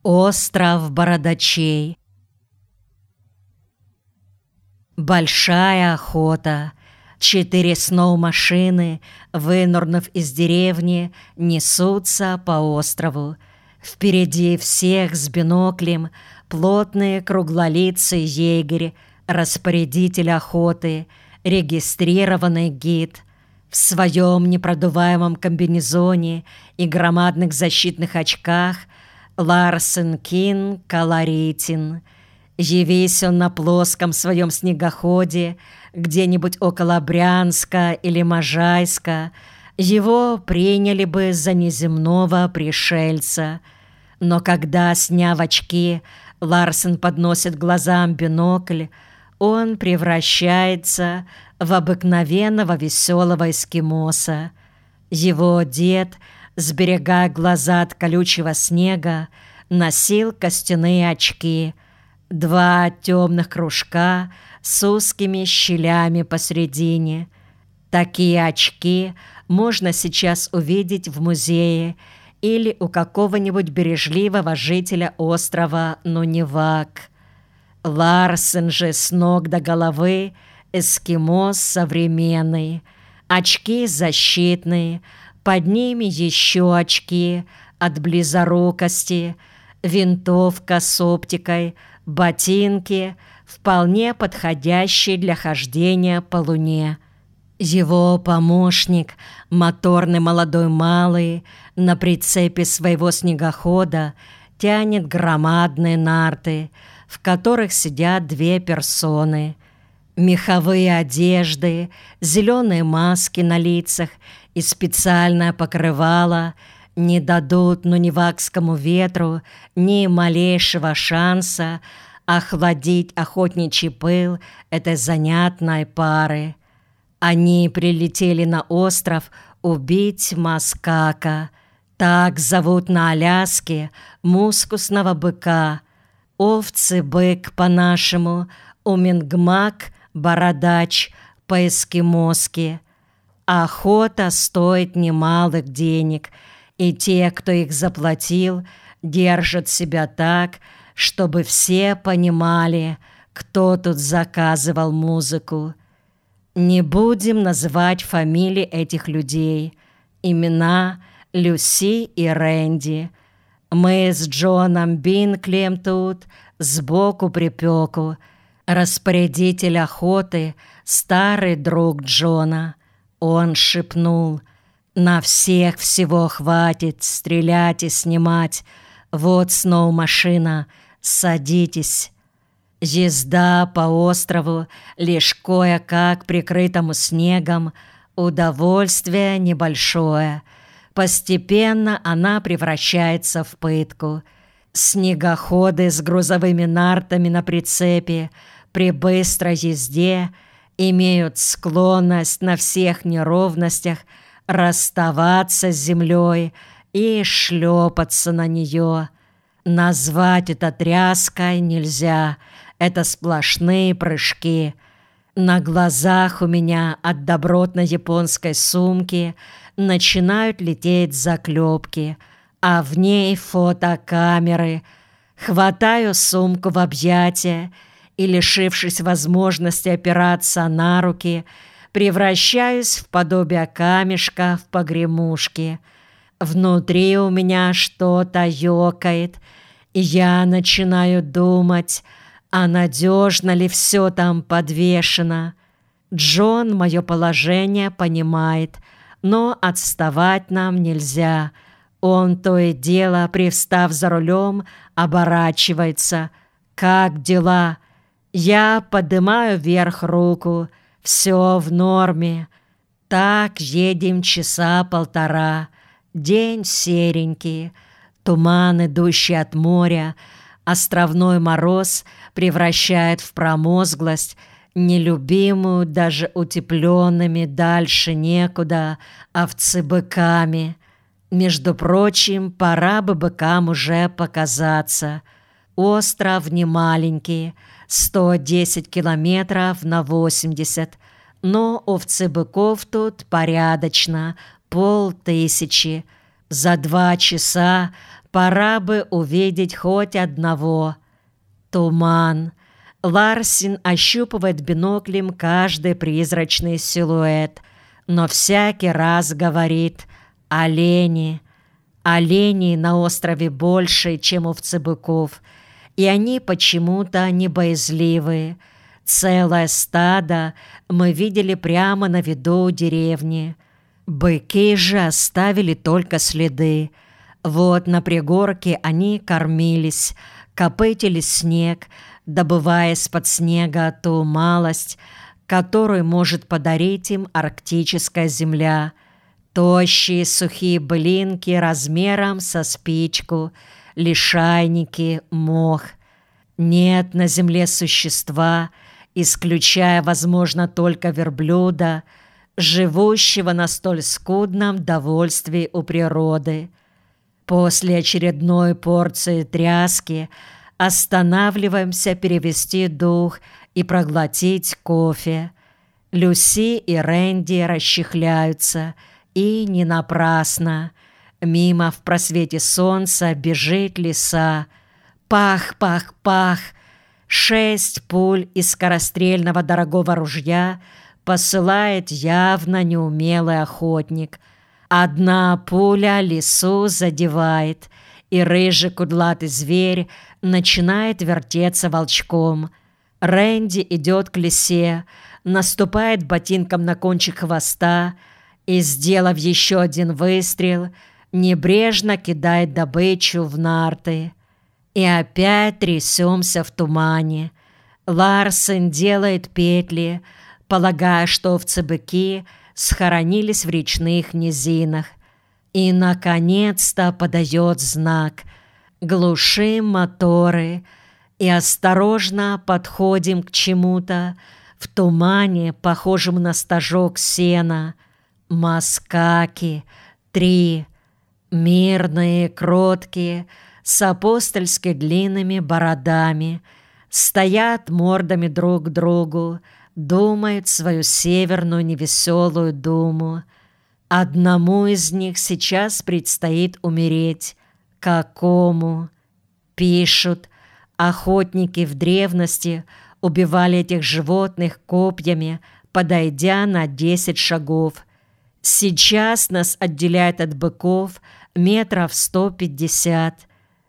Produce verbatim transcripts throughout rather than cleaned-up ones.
Остров бородачей. Большая охота. Четыре сноу-машины, вынурнув из деревни, несутся по острову. Впереди всех с биноклем плотный круглолицый егерь, распорядитель охоты, регистрированный гид. В своем непродуваемом комбинезоне и громадных защитных очках Ларсен Кин колоритен. Явись он на плоском своем снегоходе где-нибудь около Брянска или Можайска, его приняли бы за неземного пришельца. Но когда, сняв очки, Ларсен подносит глазам бинокль, он превращается в обыкновенного веселого эскимоса. Его дед, сберегая глаза от колючего снега, носил костяные очки, два темных кружка с узкими щелями посредине. Такие очки можно сейчас увидеть в музее или у какого-нибудь бережливого жителя острова Нунивак. Ларсен же с ног до головы эскимос современный. Очки защитные, под ними еще очки от близорукости, винтовка с оптикой, ботинки, вполне подходящие для хождения по луне. Его помощник, моторный молодой малый, на прицепе своего снегохода тянет громадные нарты, в которых сидят две персоны. Меховые одежды, зеленые маски на лицах и специальное покрывало не дадут нунивакскому ветру ни малейшего шанса охладить охотничий пыл этой занятной пары. Они прилетели на остров убить маскака. Так зовут на Аляске мускусного быка. Овцы-бык по-нашему, умингмак, бородач по-эскимоски. Охота стоит немалых денег, и те, кто их заплатил, держат себя так, чтобы все понимали, кто тут заказывал музыку. Не будем называть фамилии этих людей. Имена Люси и Рэнди. Мы с Джоном Бинклем тут сбоку припеку. Распорядитель охоты — старый друг Джона. Он шепнул: «На всех всего хватит стрелять и снимать. Вот сноу-машина, садитесь». Езда по острову, лишь кое-как прикрытому снегом, удовольствие небольшое. Постепенно она превращается в пытку. Снегоходы с грузовыми нартами на прицепе при быстрой езде имеют склонность на всех неровностях расставаться с землей и шлепаться на нее. Назвать это тряской нельзя, это сплошные прыжки. На глазах у меня от добротной японской сумки начинают лететь заклепки, а в ней фотокамеры. Хватаю сумку в объятия и, лишившись возможности опираться на руки, превращаюсь в подобие камешка в погремушке. Внутри у меня что-то ёкает, и я начинаю думать, а надежно ли все там подвешено. Джон мое положение понимает, но отставать нам нельзя. Он то и дело, привстав за рулем, оборачивается. «Как дела?» Я поднимаю вверх руку. «Все в норме». Так едем часа полтора. День серенький, туман, идущий от моря, островной мороз превращает в промозглость, нелюбимую даже утепленными дальше некуда овцы-быками. Между прочим, пора бы быкам уже показаться. Остров не маленький, сто десять километров на восемьдесят, но овцы-быков тут порядочно, полтысячи. За два часа Пора бы увидеть хоть одного. Туман. Ларсен ощупывает биноклем каждый призрачный силуэт, но всякий раз говорит: олени. Оленей на острове больше, чем овцы-быков, и они почему-то не боязливые. Целое стадо мы видели прямо на виду у деревни. Быки же оставили только следы. Вот на пригорке они кормились, копытили снег, добывая из-под снега ту малость, которую может подарить им арктическая земля. Тощие сухие былинки размером со спичку, лишайники, мох. Нет на земле существа, исключая, возможно, только верблюда, живущего на столь скудном довольстве у природы. После очередной порции тряски останавливаемся перевести дух и проглотить кофе. Люси и Рэнди расчехляются, и не напрасно. Мимо в просвете солнца бежит лиса. Пах, пах, пах. Шесть пуль из скорострельного дорогого ружья посылает явно неумелый охотник. Одна пуля лису задевает, и рыжий кудлатый зверь начинает вертеться волчком. Рэнди идет к лисе, наступает ботинком на кончик хвоста и, сделав еще один выстрел, небрежно кидает добычу в нарты. И опять трясемся в тумане. Ларсен делает петли, полагая, что овцы-быки схоронились в речных низинах. И, наконец-то, подает знак. Глушим моторы и осторожно подходим к чему-то в тумане, похожему на стожок сена. Маскаки, три, мирные, кроткие, с апостольски длинными бородами, стоят мордами друг к другу, думают свою северную невеселую думу. Одному из них сейчас предстоит умереть. Какому? Пишут, охотники в древности убивали этих животных копьями, подойдя на десять шагов. Сейчас нас отделяет от быков метров сто пятьдесят.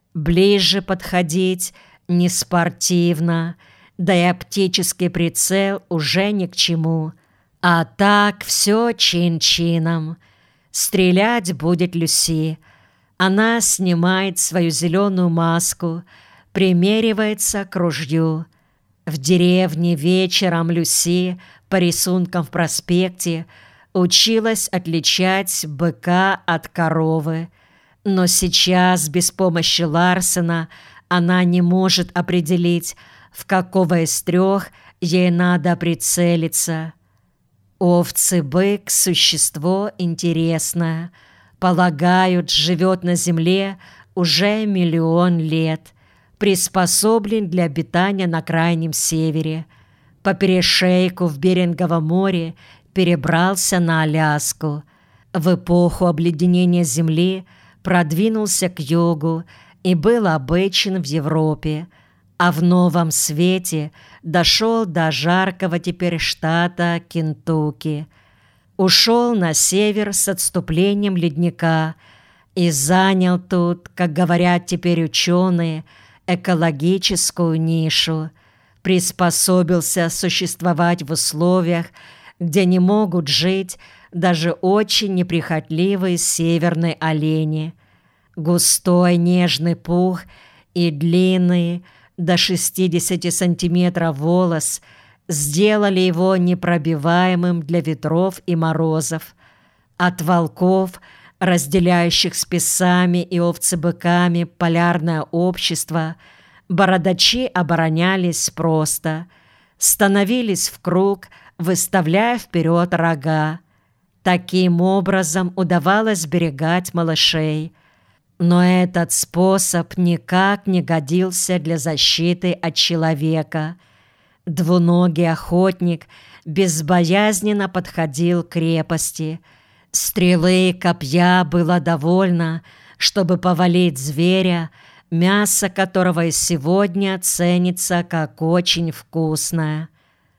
Ближе подходить не спортивно, да и оптический прицел уже ни к чему. А так все чин-чином. Стрелять будет Люси. Она снимает свою зеленую маску, примеривается к ружью. В деревне вечером Люси по рисункам в проспекте училась отличать быка от коровы, но сейчас без помощи Ларсена она не может определить, в какого из трех ей надо прицелиться. Овцы-бык — существо интересное. Полагают, живет на земле уже миллион лет, приспособлен для обитания на крайнем севере. По перешейку в Беринговом море перебрался на Аляску. В эпоху обледенения земли продвинулся к югу и был обычен в Европе, а в Новом Свете дошел до жаркого теперь штата Кентукки. Ушел на север с отступлением ледника и занял тут, как говорят теперь ученые, экологическую нишу. Приспособился существовать в условиях, где не могут жить даже очень неприхотливые северные олени. Густой нежный пух и длинный до шестидесяти сантиметров волос сделали его непробиваемым для ветров и морозов. От волков, разделяющих с песцами и овцебыками полярное общество, бородачи оборонялись просто, становились в круг, выставляя вперед рога. Таким образом удавалось сберегать малышей. Но этот способ никак не годился для защиты от человека. Двуногий охотник безбоязненно подходил к крепости. Стрелы и копья было довольно, чтобы повалить зверя, мясо которого и сегодня ценится как очень вкусное.